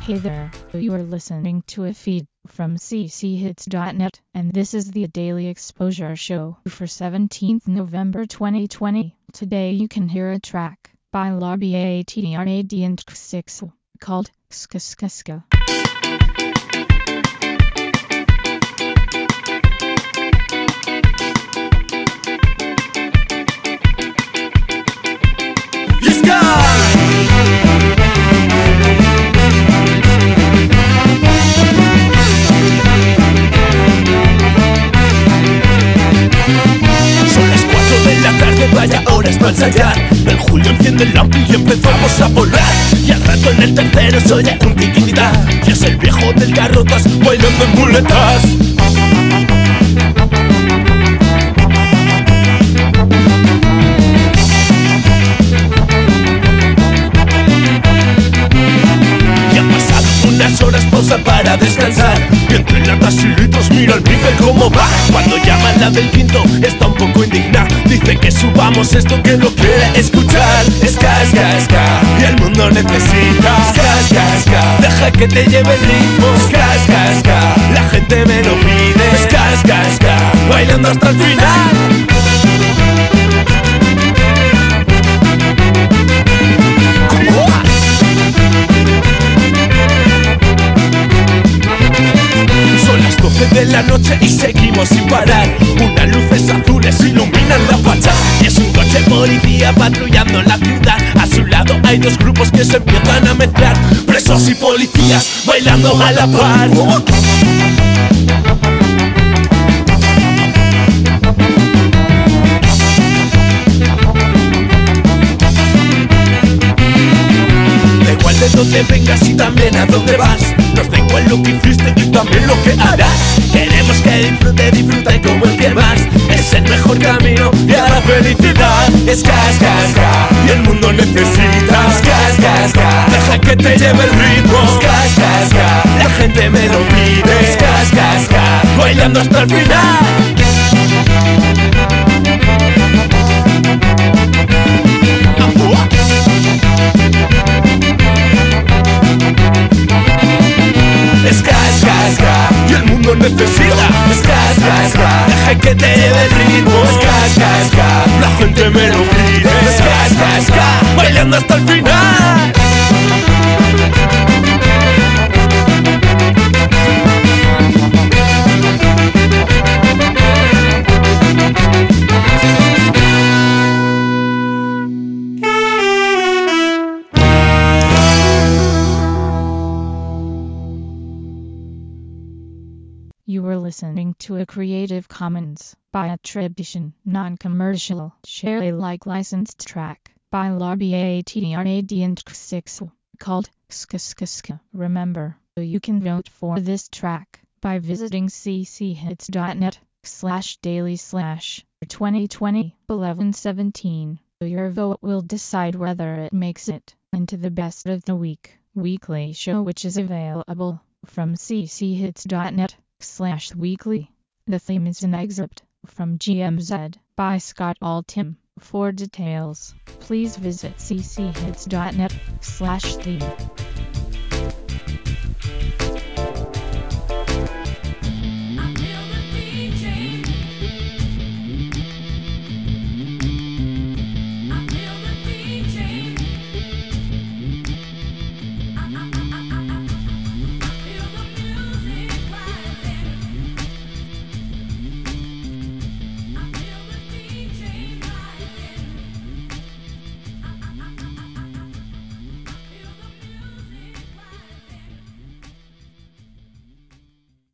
Hey there, you are listening to a feed from cchits.net, and this is the Daily Exposure Show for 17th November 2020. Today you can hear a track by LARBATRAD and X6 called Ska Ska Ska. Vaya horas para ensayar. En julio enciende el lampi y empezamos a volar. Y al rato en el tercero se oye un tiquitita. Y es el viejo del carrotas bailando en muletas. Y han pasado unas horas pausa para descansar. Y entre latas y litros mira el Miguel cómo va. Cuando llama la del quinto está un poco indignada. Dice que subamos esto que lo quiere escuchar. Ska, ska, ska, y el mundo necesita ska, ska, ska. Deja que te lleve el ritmo. Ska, ska, ska, la gente me lo pide. Ska, ska, ska, bailando hasta el final. Son las 12 de la noche y seguimos sin parar. Unas luces azules iluminan la fachada. Y es un coche policía patrullando la ciudad. A su lado hay dos grupos que se empiezan a mezclar. Presos y policías bailando a la par. Da igual de dónde vengas y también a dónde vas. Nos da igual lo que hiciste y también lo que harás. Queremos que disfrute como el que más. Es el mejor camino y a la felicidad. Ska, ska, ska, y el mundo necesita ska, ska, ska. Deja que te lleve el ritmo. Ska, ska, ska, la gente me lo pide. Ska, ska, ska, bailando hasta el final. Ska, ska, ska, y el mundo necesita ska, ska, ska. Deja que te lleve el ritmo. Ska, ska, ska, la gente me lo pide. Ska, ska, ska, bailando hasta el final. You were listening to a Creative Commons by attribution, non-commercial, share Alike licensed track by LARBATRAD and X6 called Ska Ska Ska. Remember, you can vote for this track by visiting cchits.net/daily/2020-11-17. Your vote will decide whether it makes it into the best of the weekly show, which is available from cchits.net/weekly. The theme is an excerpt from GMZ by Scott Altham. For details, please visit cchits.net/theme.